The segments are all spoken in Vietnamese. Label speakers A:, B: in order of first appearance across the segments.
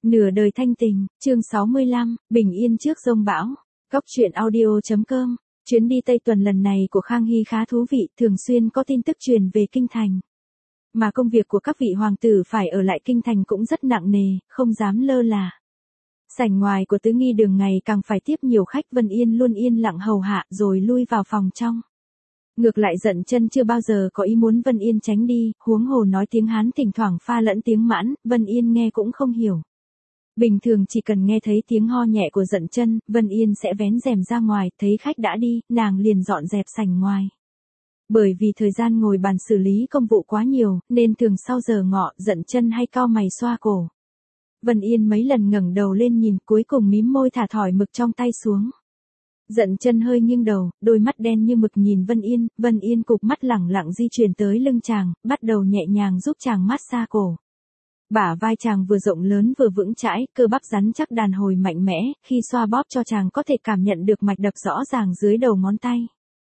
A: Nửa đời thanh tình, chương 65, bình yên trước giông bão. Góc truyện audio.com. Chuyến đi Tây Tuần lần này của Khang Hy khá thú vị, thường xuyên có tin tức truyền về kinh thành. Mà công việc của các vị hoàng tử phải ở lại kinh thành cũng rất nặng nề, không dám lơ là. Sảnh ngoài của Tứ Nghi Đường ngày càng phải tiếp nhiều khách. Vân Yên luôn yên lặng hầu hạ rồi lui vào phòng trong. Ngược lại Dận Chân chưa bao giờ có ý muốn Vân Yên tránh đi, huống hồ nói tiếng Hán thỉnh thoảng pha lẫn tiếng Mãn, Vân Yên nghe cũng không hiểu. Bình thường chỉ cần nghe thấy tiếng ho nhẹ của Dận Chân, Vân Yên sẽ vén rèm ra ngoài, thấy khách đã đi, nàng liền dọn dẹp sảnh ngoài. Bởi vì thời gian ngồi bàn xử lý công vụ quá nhiều, nên thường sau giờ ngọ, Dận Chân hay cau mày xoa cổ. Vân Yên mấy lần ngẩng đầu lên nhìn, cuối cùng mím môi thả thỏi mực trong tay xuống. Dận Chân hơi nghiêng đầu, đôi mắt đen như mực nhìn Vân Yên cụp mắt lẳng lặng di chuyển tới lưng chàng, bắt đầu nhẹ nhàng giúp chàng massage cổ. Bả vai chàng vừa rộng lớn vừa vững chãi, cơ bắp rắn chắc đàn hồi mạnh mẽ, khi xoa bóp cho chàng có thể cảm nhận được mạch đập rõ ràng dưới đầu ngón tay.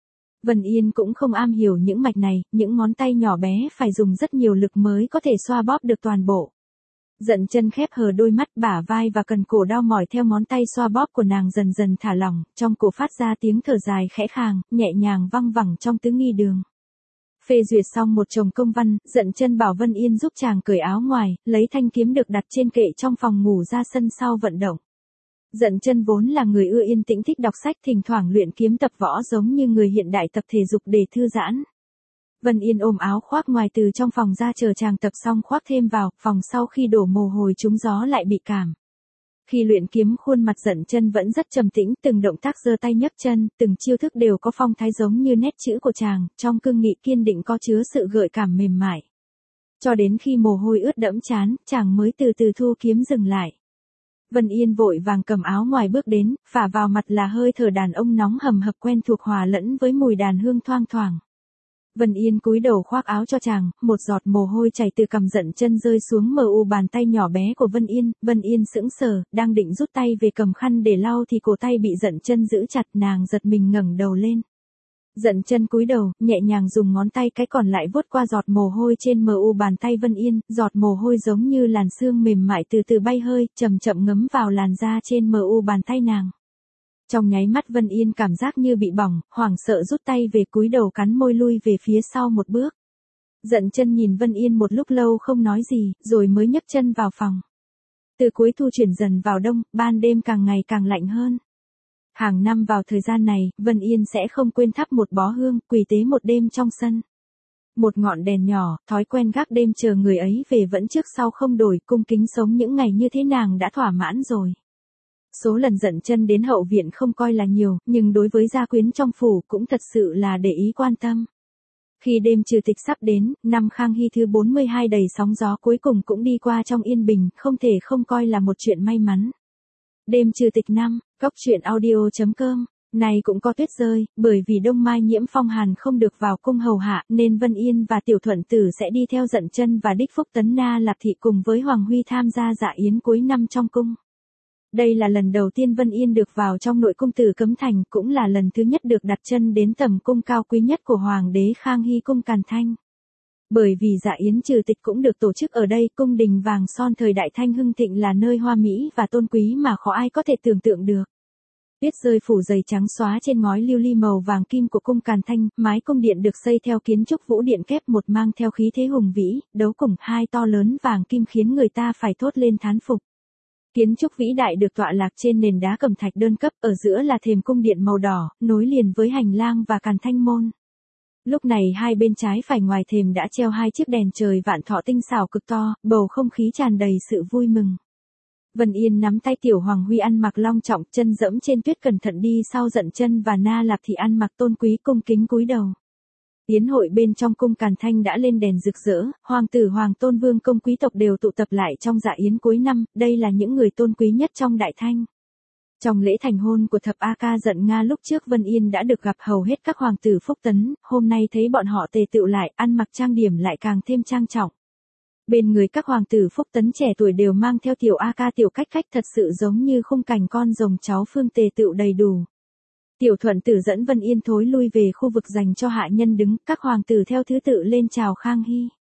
A: Vân Yên cũng không am hiểu những mạch này, những ngón tay nhỏ bé phải dùng rất nhiều lực mới có thể xoa bóp được toàn bộ. Dận Chân khép hờ đôi mắt, bả vai và cần cổ đau mỏi theo ngón tay xoa bóp của nàng dần dần thả lỏng, trong cổ phát ra tiếng thở dài khẽ khàng, nhẹ nhàng văng vẳng trong Tứ Nghi Đường. Phê duyệt xong một chồng công văn, Dận Chân bảo Vân Yên giúp chàng cởi áo ngoài, lấy thanh kiếm được đặt trên kệ trong phòng ngủ ra sân sau vận động. Dận Chân vốn là người ưa yên tĩnh thích đọc sách, thỉnh thoảng luyện kiếm tập võ giống như người hiện đại tập thể dục để thư giãn. Vân Yên ôm áo khoác ngoài từ trong phòng ra chờ chàng tập xong khoác thêm vào, phòng sau khi đổ mồ hôi trúng gió lại bị cảm. Khi luyện kiếm khuôn mặt Dận Chân vẫn rất trầm tĩnh, từng động tác giơ tay nhấc chân, từng chiêu thức đều có phong thái giống như nét chữ của chàng, trong cương nghị kiên định có chứa sự gợi cảm mềm mại. Cho đến khi mồ hôi ướt đẫm trán, chàng mới từ từ thu kiếm dừng lại. Vân Yên vội vàng cầm áo ngoài bước đến, phả vào mặt là hơi thở đàn ông nóng hầm hập quen thuộc hòa lẫn với mùi đàn hương thoang thoảng. Vân Yên cúi đầu khoác áo cho chàng, một giọt mồ hôi chảy từ cằm Dận Chân rơi xuống mờ u bàn tay nhỏ bé của Vân Yên sững sờ, đang định rút tay về cầm khăn để lau thì cổ tay bị Dận Chân giữ chặt, nàng giật mình ngẩng đầu lên. Dận Chân cúi đầu, nhẹ nhàng dùng ngón tay cái còn lại vuốt qua giọt mồ hôi trên mờ u bàn tay Vân Yên, giọt mồ hôi giống như làn sương mềm mại từ từ bay hơi, chậm chậm ngấm vào làn da trên mờ u bàn tay nàng. Trong nháy mắt Vân Yên cảm giác như bị bỏng, hoảng sợ rút tay về, cúi đầu cắn môi lui về phía sau một bước. Dận Chân nhìn Vân Yên một lúc lâu không nói gì, rồi mới nhấc chân vào phòng. Từ cuối thu chuyển dần vào đông, ban đêm càng ngày càng lạnh hơn. Hàng năm vào thời gian này, Vân Yên sẽ không quên thắp một bó hương, quỳ tế một đêm trong sân. Một ngọn đèn nhỏ, thói quen gác đêm chờ người ấy về vẫn trước sau không đổi, cung kính sống những ngày như thế nàng đã thỏa mãn rồi. Số lần Dận Chân đến hậu viện không coi là nhiều, nhưng đối với gia quyến trong phủ cũng thật sự là để ý quan tâm. Khi đêm trừ tịch sắp đến, năm Khang Hy thứ 42 đầy sóng gió cuối cùng cũng đi qua trong yên bình, không thể không coi là một chuyện may mắn. Đêm trừ tịch năm, góc truyện audio.com, này cũng có tuyết rơi, bởi vì Đông Mai nhiễm phong hàn không được vào cung hầu hạ, nên Vân Yên và Tiểu Thuận Tử sẽ đi theo Dận Chân và đích Phúc Tấn Na Lạp Thị cùng với Hoàng Huy tham gia dạ yến cuối năm trong cung. Đây là lần đầu tiên Vân Yên được vào trong nội cung Tử Cấm Thành, cũng là lần thứ nhất được đặt chân đến tầm cung cao quý nhất của Hoàng đế Khang Hy cung Càn Thanh. Bởi vì dạ yến trừ tịch cũng được tổ chức ở đây, cung đình vàng son thời đại Thanh hưng thịnh là nơi hoa mỹ và tôn quý mà khó ai có thể tưởng tượng được. Tuyết rơi phủ dày trắng xóa trên ngói lưu ly màu vàng kim của cung Càn Thanh, mái cung điện được xây theo kiến trúc Vũ Điện kép một mang theo khí thế hùng vĩ, đấu cùng hai to lớn vàng kim khiến người ta phải thốt lên thán phục. Kiến trúc vĩ đại được tọa lạc trên nền đá cẩm thạch đơn cấp, ở giữa là thềm cung điện màu đỏ, nối liền với hành lang và Càn Thanh môn. Lúc này hai bên trái phải ngoài thềm đã treo hai chiếc đèn trời vạn thọ tinh xảo cực to, bầu không khí tràn đầy sự vui mừng. Vân Yên nắm tay Tiểu Hoàng Huy ăn mặc long trọng, chân dẫm trên tuyết cẩn thận đi sau Dận Chân và Na Lạp Thị ăn mặc tôn quý cung kính cúi đầu. Yến hội bên trong cung Càn Thanh đã lên đèn rực rỡ, hoàng tử hoàng tôn vương công quý tộc đều tụ tập lại trong dạ yến cuối năm, đây là những người tôn quý nhất trong Đại Thanh. Trong lễ thành hôn của thập A Ca Dận Nga lúc trước Vân Yên đã được gặp hầu hết các hoàng tử Phúc Tấn, hôm nay thấy bọn họ tề tựu lại, ăn mặc trang điểm lại càng thêm trang trọng. Bên người các hoàng tử Phúc Tấn trẻ tuổi đều mang theo tiểu A Ca tiểu cách khách, thật sự giống như khung cảnh con rồng cháu phương tề tựu đầy đủ. Tiểu Thuận Tử dẫn Vân Yên thối lui về khu vực dành cho hạ nhân đứng, các hoàng tử theo thứ tự lên chào Khang Hy.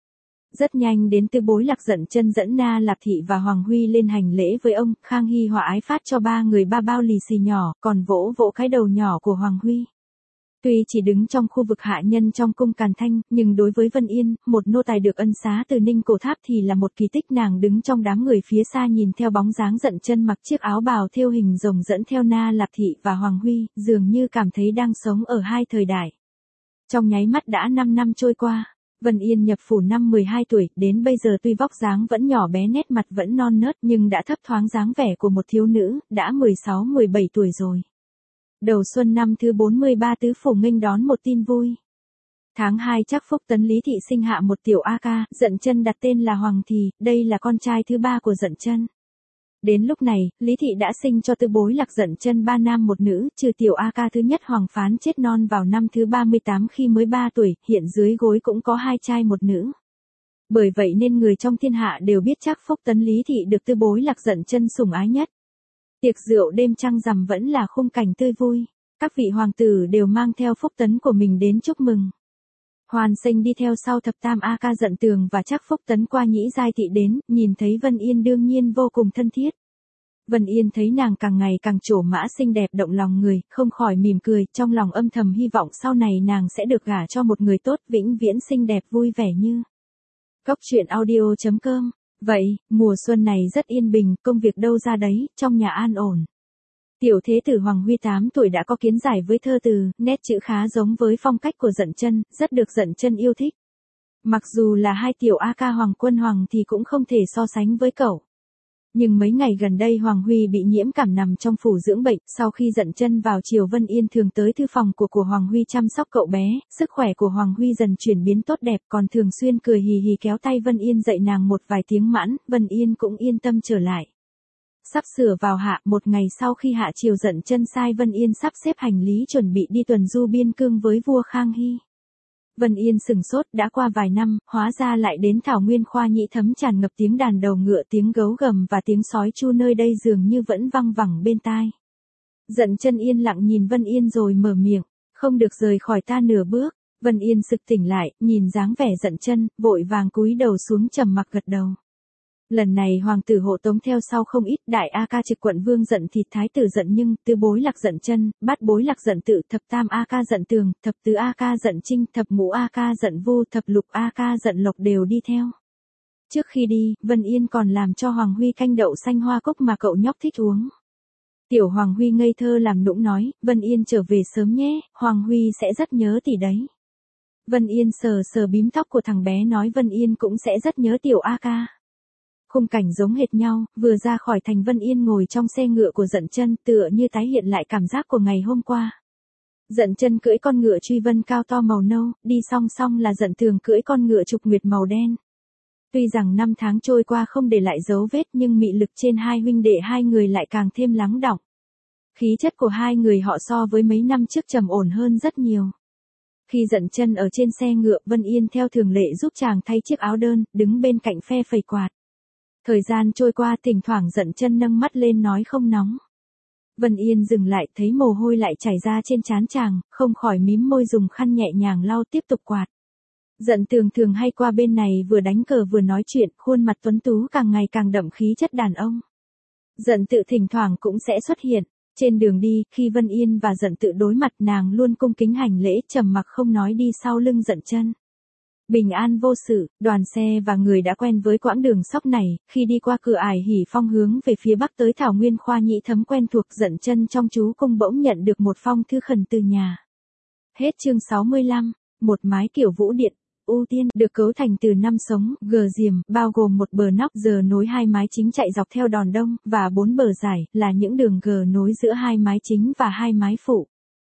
A: Rất nhanh đến Tư Bối Lạc Dận Chân dẫn Na Lạp Thị và Hoàng Huy lên hành lễ với ông, Khang Hy hòa ái phát cho ba người 3 bao lì xì nhỏ, còn vỗ vỗ cái đầu nhỏ của Hoàng Huy. Tuy chỉ đứng trong khu vực hạ nhân trong cung Càn Thanh, nhưng đối với Vân Yên, một nô tài được ân xá từ Ninh Cổ Tháp thì là một kỳ tích. Nàng đứng trong đám người phía xa nhìn theo bóng dáng Dận Chân mặc chiếc áo bào thêu hình rồng dẫn theo Na Lạp Thị và Hoàng Huy, dường như cảm thấy đang sống ở hai thời đại. Trong nháy mắt đã 5 năm trôi qua. Vân Yên nhập phủ năm 12 tuổi, đến bây giờ tuy vóc dáng vẫn nhỏ bé, nét mặt vẫn non nớt nhưng đã thấp thoáng dáng vẻ của một thiếu nữ, đã 16-17 tuổi rồi. Đầu xuân năm thứ 43 tứ phủ nghênh đón một tin vui. Tháng 2 Trác Phúc Tấn Lý Thị sinh hạ một tiểu A Ca, Dận Chân đặt tên là Hoàng Thì, đây là con trai thứ 3 của Dận Chân. Đến lúc này, Lý Thị đã sinh cho Tư Bối Lạc Dận Chân 3 nam 1 nữ, trừ tiểu A Ca thứ nhất Hoàng Phán chết non vào năm thứ 38 khi mới 3 tuổi, hiện dưới gối cũng có 2 trai 1 nữ. Bởi vậy nên người trong thiên hạ đều biết Trác Phúc Tấn Lý Thị được Tư Bối Lạc Dận Chân sủng ái nhất. Tiệc rượu đêm trăng rằm vẫn là khung cảnh tươi vui, các vị hoàng tử đều mang theo Phúc Tấn của mình đến chúc mừng. Hoàn Sinh đi theo sau thập tam A Ca Dận Tường và Trác Phúc Tấn qua Nhĩ Giai Thị đến, nhìn thấy Vân Yên đương nhiên vô cùng thân thiết. Vân Yên thấy nàng càng ngày càng trổ mã xinh đẹp động lòng người, không khỏi mỉm cười, trong lòng âm thầm hy vọng sau này nàng sẽ được gả cho một người tốt, vĩnh viễn xinh đẹp vui vẻ như. Cốc truyện audio.com. Vậy, mùa xuân này rất yên bình, công việc đâu ra đấy, trong nhà an ổn. Tiểu thế tử Hoàng Huy 8 tuổi đã có kiến giải với thơ từ, nét chữ khá giống với phong cách của Dận Chân, rất được Dận Chân yêu thích. Mặc dù là hai tiểu A Ca Hoàng Quân Hoàng thì cũng không thể so sánh với cậu. Nhưng mấy ngày gần đây Hoàng Huy bị nhiễm cảm nằm trong phủ dưỡng bệnh, sau khi Dận Chân vào chiều Vân Yên thường tới thư phòng của Hoàng Huy chăm sóc cậu bé, sức khỏe của Hoàng Huy dần chuyển biến tốt đẹp, còn thường xuyên cười hì hì kéo tay Vân Yên dạy nàng một vài tiếng mãn, Vân Yên cũng yên tâm trở lại. Sắp sửa vào hạ, một ngày sau khi hạ chiều Dận Chân sai Vân Yên sắp xếp hành lý chuẩn bị đi tuần du biên cương với vua Khang Hy. Vân Yên sừng sốt, đã qua vài năm, hóa ra lại đến Thảo Nguyên Khoa Nhĩ Thấm tràn ngập tiếng đàn đầu ngựa, tiếng gấu gầm và tiếng sói chu, nơi đây dường như vẫn văng vẳng bên tai. Dận Chân yên lặng nhìn Vân Yên rồi mở miệng, không được rời khỏi ta nửa bước. Vân Yên sực tỉnh lại, nhìn dáng vẻ Dận Chân, vội vàng cúi đầu xuống trầm mặc gật đầu. Lần này hoàng tử hộ tống theo sau không ít, đại A Ca Trực Quận Vương Dận Thịt, thái tử Dận Nhưng, Tư Bối Lạc Dận Chân, bát bối Lạc Dận Tự, thập tam A Ca Dận Tường, thập tứ A Ca Dận Trinh, thập ngũ A Ca Dận Vu, thập lục A Ca Dận Lộc đều đi theo. Trước khi đi, Vân Yên còn làm cho Hoàng Huy canh đậu xanh hoa cúc mà cậu nhóc thích uống. Tiểu Hoàng Huy ngây thơ làm nũng nói, Vân Yên trở về sớm nhé, Hoàng Huy sẽ rất nhớ tỷ đấy. Vân Yên sờ sờ bím tóc của thằng bé nói Vân Yên cũng sẽ rất nhớ tiểu A Ca. Khung cảnh giống hệt nhau, vừa ra khỏi thành Vân Yên ngồi trong xe ngựa của Dận Chân, tựa như tái hiện lại cảm giác của ngày hôm qua. Dận Chân cưỡi con ngựa Truy Vân cao to màu nâu, đi song song là Dận Tường cưỡi con ngựa Trục Nguyệt màu đen. Tuy rằng năm tháng trôi qua không để lại dấu vết nhưng mị lực trên hai huynh đệ hai người lại càng thêm lắng đọng. Khí chất của hai người họ so với mấy năm trước trầm ổn hơn rất nhiều. Khi Dận Chân ở trên xe ngựa, Vân Yên theo thường lệ giúp chàng thay chiếc áo đơn, đứng bên cạnh phe phẩy quạt. Thời gian trôi qua, thỉnh thoảng Dận Chân nâng mắt lên nói không nóng. Vân Yên dừng lại, thấy mồ hôi lại chảy ra trên trán chàng, không khỏi mím môi dùng khăn nhẹ nhàng lau tiếp tục quạt. Dận Tường thường hay qua bên này vừa đánh cờ vừa nói chuyện, khuôn mặt tuấn tú càng ngày càng đậm khí chất đàn ông. Dận Tự thỉnh thoảng cũng sẽ xuất hiện. Trên đường đi, khi Vân Yên và Dận Tự đối mặt, nàng luôn cung kính hành lễ, trầm mặc không nói đi sau lưng Dận Chân. Bình an vô sự, đoàn xe và người đã quen với quãng đường sóc này, khi đi qua cửa ải Hỉ Phong hướng về phía bắc tới Thảo Nguyên Khoa Nhĩ Thấm quen thuộc, Dận Chân trong chú cung bỗng nhận được một phong thư khẩn từ nhà. Hết chương 65, một mái kiểu vũ điện, ưu tiên, được cấu thành từ 5 sống, gờ diềm, bao gồm một bờ nóc giờ nối hai mái chính chạy dọc theo đòn đông, và 4 bờ dài, là những đường gờ nối giữa hai mái chính và hai mái phụ.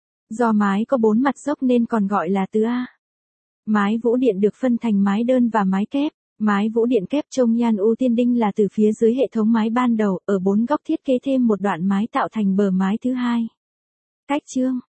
A: Do mái có 4 mặt dốc nên còn gọi là tứ A. Mái vũ điện được phân thành mái đơn và mái kép. Mái vũ điện kép trông nhan ưu tiên đinh là từ phía dưới hệ thống mái ban đầu, ở 4 góc thiết kế thêm một đoạn mái tạo thành bờ mái thứ hai. Cách chương